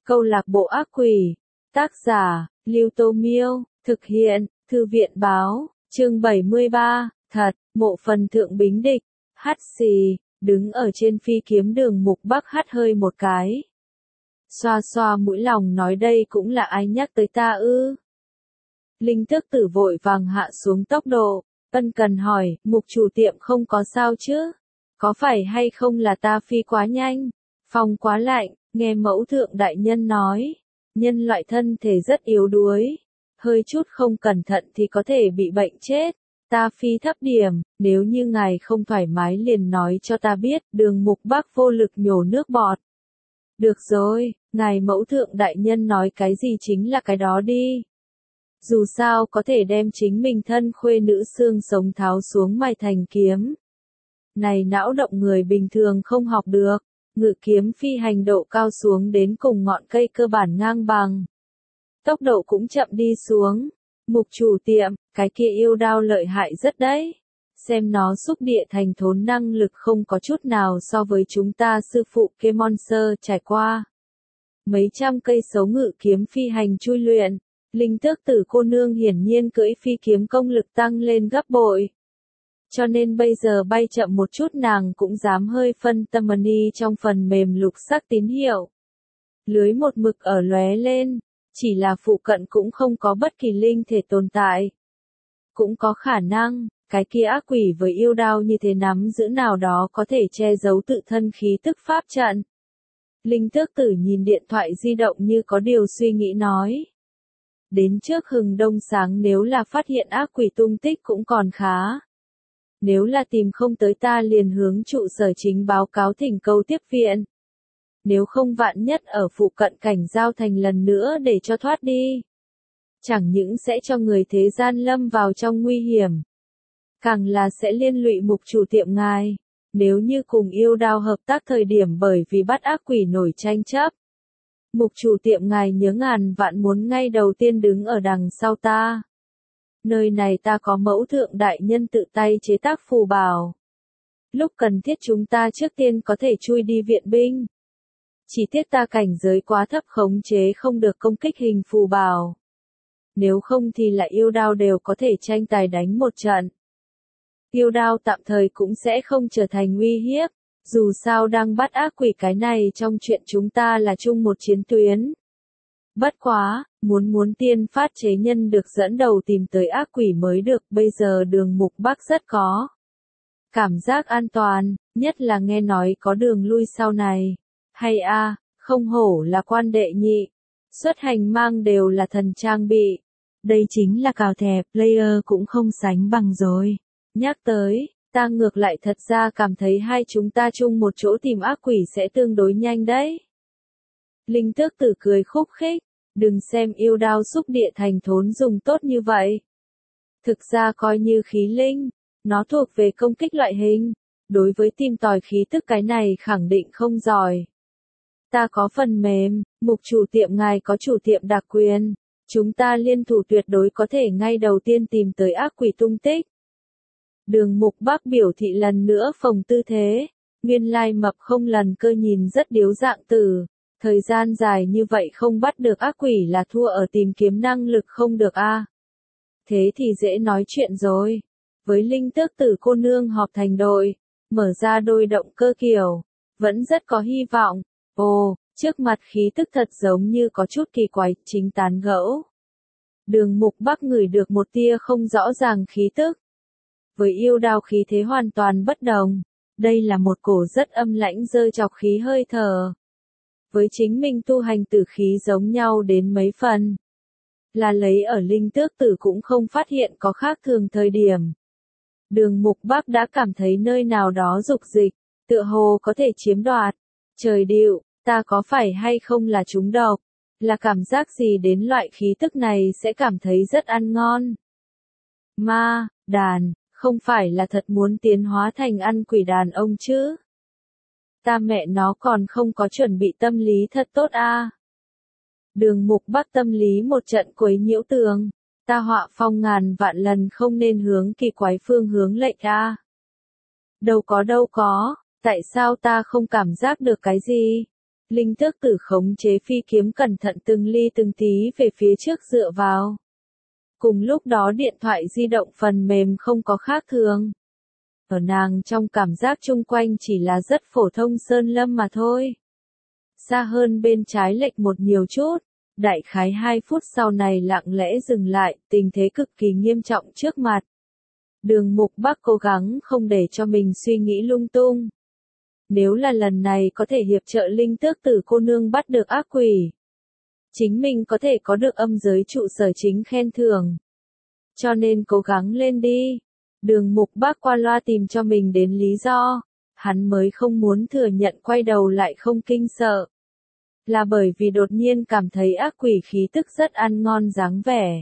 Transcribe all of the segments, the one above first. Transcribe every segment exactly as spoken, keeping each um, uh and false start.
Câu lạc bộ ác quỷ. Tác giả, Lưu Tô Miêu. Thực hiện, Thư viện Báo. Chương bảy mươi ba. Thật, Mộ Phần Thượng Bính Địch. Hắt xì, đứng ở trên phi kiếm Đường Mục Bắc hắt hơi một cái. Xoa xoa mũi lòng nói đây cũng là ai nhắc tới ta ư. Linh Tước Tử vội vàng hạ xuống tốc độ, ân cần hỏi, Mục chủ tiệm không có sao chứ? Có phải hay không là ta phi quá nhanh? Phong quá lạnh, nghe mẫu thượng đại nhân nói. Nhân loại thân thể rất yếu đuối. Hơi chút không cẩn thận thì có thể bị bệnh chết. Ta phi thấp điểm, nếu như ngài không thoải mái liền nói cho ta biết. Đường Mục Bắc vô lực nhổ nước bọt. Được rồi, ngài mẫu thượng đại nhân nói cái gì chính là cái đó đi. Dù sao có thể đem chính mình thân khuê nữ xương sống tháo xuống mài thành kiếm. Này não động người bình thường không học được, ngự kiếm phi hành độ cao xuống đến cùng ngọn cây cơ bản ngang bằng. Tốc độ cũng chậm đi xuống. Mục chủ tiệm, cái kia yêu đao lợi hại rất đấy. Xem nó xúc địa thành thốn năng lực không có chút nào so với chúng ta sư phụ Kemonser trải qua. Mấy trăm cây số ngự kiếm phi hành chui luyện. Linh Tước Tử cô nương hiển nhiên cưỡi phi kiếm công lực tăng lên gấp bội. Cho nên bây giờ bay chậm một chút nàng cũng dám hơi phân tâm mani trong phần mềm lục sắc tín hiệu. Lưới một mực ở lóe lên, chỉ là phụ cận cũng không có bất kỳ linh thể tồn tại. Cũng có khả năng, cái kia ác quỷ với yêu đao như thế nắm giữ nào đó có thể che giấu tự thân khí tức pháp trận. Linh Tước Tử nhìn điện thoại di động như có điều suy nghĩ nói. Đến trước hừng đông sáng nếu là phát hiện ác quỷ tung tích cũng còn khá. Nếu là tìm không tới ta liền hướng trụ sở chính báo cáo thỉnh cầu tiếp viện. Nếu không vạn nhất ở phụ cận cảnh giao thành lần nữa để cho thoát đi. Chẳng những sẽ cho người thế gian lâm vào trong nguy hiểm. Càng là sẽ liên lụy mục chủ tiệm ngài. Nếu như cùng yêu đao hợp tác thời điểm bởi vì bắt ác quỷ nổi tranh chấp. Mục chủ tiệm ngài nhớ ngàn vạn muốn ngay đầu tiên đứng ở đằng sau ta. Nơi này ta có mẫu thượng đại nhân tự tay chế tác phù bảo. Lúc cần thiết chúng ta trước tiên có thể chui đi viện binh. Chỉ tiếc ta cảnh giới quá thấp khống chế không được công kích hình phù bảo. Nếu không thì lại yêu đao đều có thể tranh tài đánh một trận. Yêu đao tạm thời cũng sẽ không trở thành nguy hiếp. Dù sao đang bắt ác quỷ cái này trong chuyện chúng ta là chung một chiến tuyến. Bất quá, muốn muốn tiên phát chế nhân được dẫn đầu tìm tới ác quỷ mới được, bây giờ Đường Mục Bắc rất có cảm giác an toàn, nhất là nghe nói có đường lui sau này. Hay a, à, không hổ là quan đệ nhị, xuất hành mang đều là thần trang bị. Đây chính là cào thẻ player cũng không sánh bằng rồi. Nhắc tới, ta ngược lại thật ra cảm thấy hai chúng ta chung một chỗ tìm ác quỷ sẽ tương đối nhanh đấy. Linh Tước Tử cười khúc khích, đừng xem yêu đao xúc địa thành thốn dùng tốt như vậy. Thực ra coi như khí linh, nó thuộc về công kích loại hình, đối với tìm tòi khí tức cái này khẳng định không giỏi. Ta có phần mềm, mục chủ tiệm ngài có chủ tiệm đặc quyền, chúng ta liên thủ tuyệt đối có thể ngay đầu tiên tìm tới ác quỷ tung tích. Đường Mục Bắc biểu thị lần nữa phồng tư thế, nguyên lai mập không lần cơ nhìn rất điếu dạng tử, thời gian dài như vậy không bắt được ác quỷ là thua ở tìm kiếm năng lực không được a. À. Thế thì dễ nói chuyện rồi, với Linh Tước Tử cô nương họp thành đội, mở ra đôi động cơ kiểu, vẫn rất có hy vọng. Ồ, trước mặt khí tức thật giống như có chút kỳ quái, chính tán gẫu. Đường Mục Bắc ngửi được một tia không rõ ràng khí tức. Với yêu đao khí thế hoàn toàn bất đồng, đây là một cổ rất âm lãnh dơ chọc khí hơi thở. Với chính mình tu hành tử khí giống nhau đến mấy phần. Là lấy ở Linh Tước Tử cũng không phát hiện có khác thường thời điểm. Đường Mục Bắc đã cảm thấy nơi nào đó dục dịch, tựa hồ có thể chiếm đoạt. Trời điệu, ta có phải hay không là trúng độc? Là cảm giác gì đến loại khí tức này sẽ cảm thấy rất ăn ngon? Ma, đàn, không phải là thật muốn tiến hóa thành ăn quỷ đàn ông chứ? Ta mẹ nó còn không có chuẩn bị tâm lý thật tốt a. À. Đường Mục Bắc tâm lý một trận quấy nhiễu tường, ta họa phong ngàn vạn lần không nên hướng kỳ quái phương hướng lệch a. À. Đâu có đâu có, tại sao ta không cảm giác được cái gì? Linh tước tử khống chế phi kiếm cẩn thận từng ly từng tí về phía trước dựa vào. Cùng lúc đó điện thoại di động phần mềm không có khác thường. Ở nàng trong cảm giác chung quanh chỉ là rất phổ thông sơn lâm mà thôi. Xa hơn bên trái lệch một nhiều chút, đại khái hai phút sau này lặng lẽ dừng lại, tình thế cực kỳ nghiêm trọng trước mặt. Đường Mục Bắc cố gắng không để cho mình suy nghĩ lung tung. Nếu là lần này có thể hiệp trợ linh tước tử cô nương bắt được ác quỷ, chính mình có thể có được âm giới trụ sở chính khen thưởng. Cho nên cố gắng lên đi. Đường Mục Bắc qua loa tìm cho mình đến lý do, hắn mới không muốn thừa nhận quay đầu lại không kinh sợ. Là bởi vì đột nhiên cảm thấy ác quỷ khí tức rất ăn ngon dáng vẻ.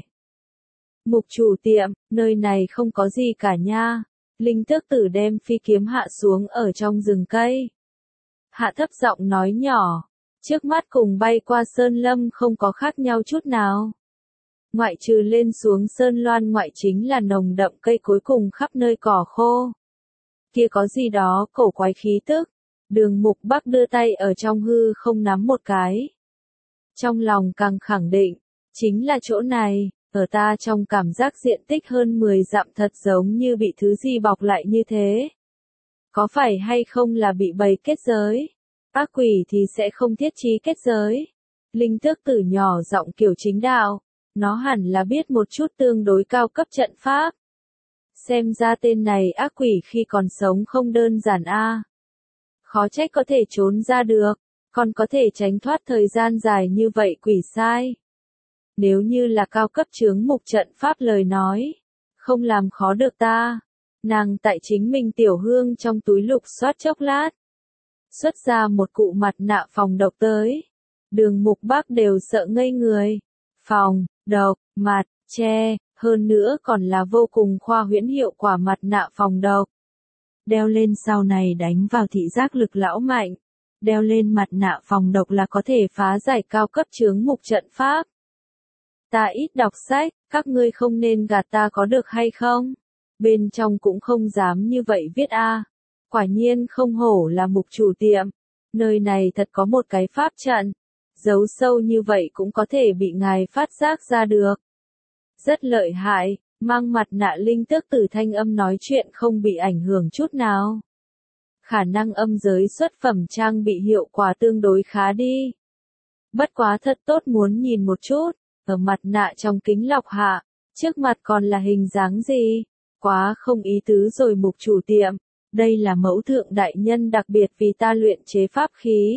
Mục chủ tiệm, nơi này không có gì cả nha. Linh tước tử đem phi kiếm hạ xuống ở trong rừng cây. Hạ thấp giọng nói nhỏ, trước mắt cùng bay qua sơn lâm không có khác nhau chút nào. Ngoại trừ lên xuống sơn loan ngoại chính là nồng đậm cây cối cùng khắp nơi cỏ khô. Kia có gì đó cổ quái khí tức. Đường Mục Bắc đưa tay ở trong hư không nắm một cái. Trong lòng càng khẳng định, chính là chỗ này, ở ta trong cảm giác diện tích hơn mười dặm thật giống như bị thứ gì bọc lại như thế. Có phải hay không là bị bầy kết giới? Ác quỷ thì sẽ không thiết trí kết giới. Linh tước tử nhỏ giọng kiểu chính đạo, nó hẳn là biết một chút tương đối cao cấp trận pháp. Xem ra tên này ác quỷ khi còn sống không đơn giản a. Khó trách có thể trốn ra được, còn có thể tránh thoát thời gian dài như vậy quỷ sai. Nếu như là cao cấp chướng mục trận pháp lời nói, không làm khó được ta. Nàng tại chính mình tiểu hương trong túi lục soát chốc lát. Xuất ra một cụ mặt nạ phòng độc tới. Đường Mục Bắc đều sợ ngây người. Phòng, độc, mặt, che, hơn nữa còn là vô cùng khoa huyễn hiệu quả mặt nạ phòng độc. Đeo lên sau này đánh vào thị giác lực lão mạnh. Đeo lên mặt nạ phòng độc là có thể phá giải cao cấp chướng mục trận pháp. Ta ít đọc sách, các ngươi không nên gạt ta có được hay không? Bên trong cũng không dám như vậy viết a. Quả nhiên không hổ là mục chủ tiệm. Nơi này thật có một cái pháp trận. Giấu sâu như vậy cũng có thể bị ngài phát giác ra được. Rất lợi hại, mang mặt nạ linh tước tử thanh âm nói chuyện không bị ảnh hưởng chút nào. Khả năng âm giới xuất phẩm trang bị hiệu quả tương đối khá đi. Bất quá thật tốt muốn nhìn một chút, ở mặt nạ trong kính lọc hạ, trước mặt còn là hình dáng gì? Quá không ý tứ rồi mục chủ tiệm, đây là mẫu thượng đại nhân đặc biệt vì ta luyện chế pháp khí.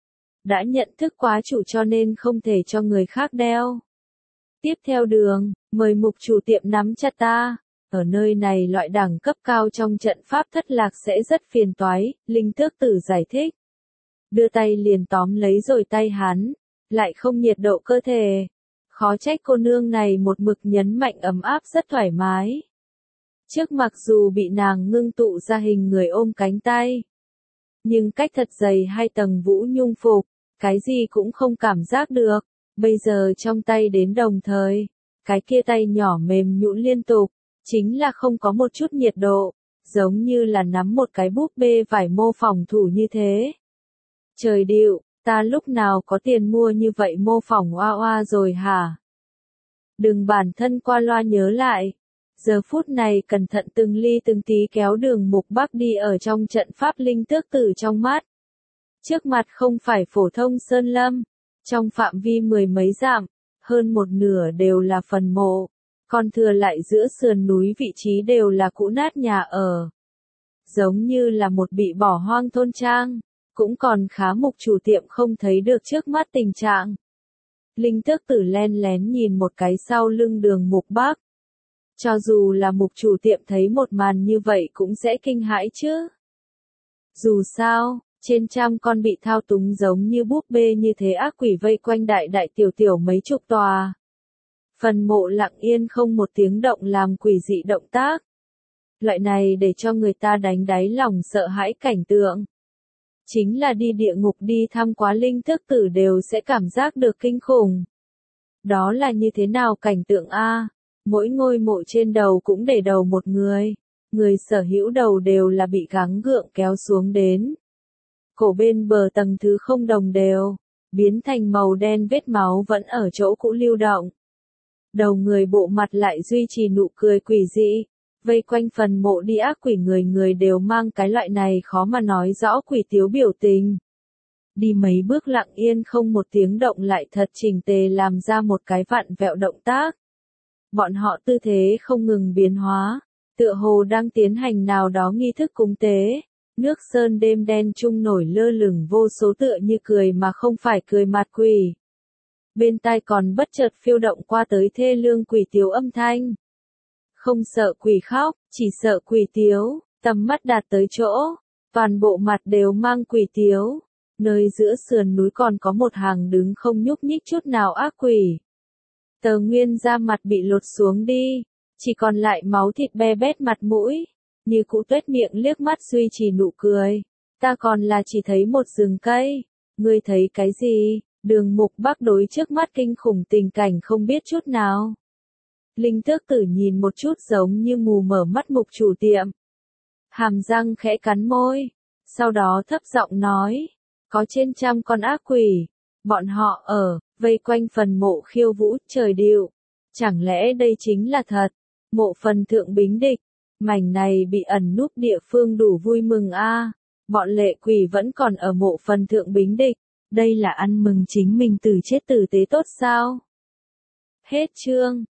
Đã nhận thức quá chủ cho nên không thể cho người khác đeo. Tiếp theo đường, mời mục chủ tiệm nắm chặt ta. Ở nơi này loại đẳng cấp cao trong trận pháp thất lạc sẽ rất phiền toái, linh tước tử giải thích. Đưa tay liền tóm lấy rồi tay hắn, lại không nhiệt độ cơ thể. Khó trách cô nương này một mực nhấn mạnh ấm áp rất thoải mái. Trước mặc dù bị nàng ngưng tụ ra hình người ôm cánh tay. Nhưng cách thật dày hai tầng vũ nhung phục, cái gì cũng không cảm giác được. Bây giờ trong tay đến đồng thời, cái kia tay nhỏ mềm nhũn liên tục, chính là không có một chút nhiệt độ, giống như là nắm một cái búp bê vải mô phỏng thủ như thế. Trời điệu, ta lúc nào có tiền mua như vậy mô phỏng oa oa rồi hả? Đừng bản thân qua loa nhớ lại. Giờ phút này cẩn thận từng ly từng tí kéo đường Mục Bắc đi ở trong trận pháp linh tước tử trong mắt. Trước mặt không phải phổ thông sơn lâm, trong phạm vi mười mấy dặm, hơn một nửa đều là phần mộ, còn thừa lại giữa sườn núi vị trí đều là cũ nát nhà ở. Giống như là một bị bỏ hoang thôn trang, cũng còn khá mục chủ tiệm không thấy được trước mắt tình trạng. Linh tước tử len lén nhìn một cái sau lưng đường Mục Bắc. Cho dù là mục chủ tiệm thấy một màn như vậy cũng sẽ kinh hãi chứ. Dù sao, trên trăm con bị thao túng giống như búp bê như thế ác quỷ vây quanh đại đại tiểu tiểu mấy chục tòa. Phần mộ lặng yên không một tiếng động làm quỷ dị động tác. Loại này để cho người ta đánh đáy lòng sợ hãi cảnh tượng. Chính là đi địa ngục đi thăm quá linh tước tử đều sẽ cảm giác được kinh khủng. Đó là như thế nào cảnh tượng a? Mỗi ngôi mộ trên đầu cũng để đầu một người. Người sở hữu đầu đều là bị gắng gượng kéo xuống đến. cổ bên bờ tầng thứ không đồng đều, biến thành màu đen, vết máu vẫn ở chỗ cũ lưu động. Đầu người bộ mặt lại duy trì nụ cười quỷ dị, vây quanh phần mộ đi ác quỷ, người người đều mang cái loại này khó mà nói rõ quỷ tiếu biểu tình. Đi mấy bước lặng yên không một tiếng động lại thật chỉnh tề làm ra một cái vặn vẹo động tác. Bọn họ tư thế không ngừng biến hóa, tựa hồ đang tiến hành nào đó nghi thức cúng tế. Nước sơn đêm đen trung nổi lơ lửng vô số tựa như cười mà không phải cười mặt quỷ. Bên tai còn bất chợt phiêu động qua tới thê lương quỷ tiếu âm thanh. Không sợ quỷ khóc, chỉ sợ quỷ tiếu, tầm mắt đạt tới chỗ, toàn bộ mặt đều mang quỷ tiếu. Nơi giữa sườn núi còn có một hàng đứng không nhúc nhích chút nào ác quỷ. Tờ Nguyên da mặt bị lột xuống đi, chỉ còn lại máu thịt be bét mặt mũi. Như Cụ Tuét miệng liếc mắt duy trì nụ cười. Ta còn là chỉ thấy một rừng cây. Ngươi thấy cái gì? Đường Mục Bắc đối trước mắt kinh khủng tình cảnh không biết chút nào. Linh Tước Tử nhìn một chút giống như mù mở mắt mục chủ tiệm. Hàm răng khẽ cắn môi. Sau đó thấp giọng nói. Có trên trăm con ác quỷ. Bọn họ ở, vây quanh phần mộ khiêu vũ, trời điệu. Chẳng lẽ đây chính là thật? Mộ phần thượng bính địch. Mảnh này bị ẩn núp địa phương đủ vui mừng a. À. Bọn lệ quỷ vẫn còn ở mộ phần thượng bính địch. Đây là ăn mừng chính mình từ chết tử tế tốt sao? Hết chương.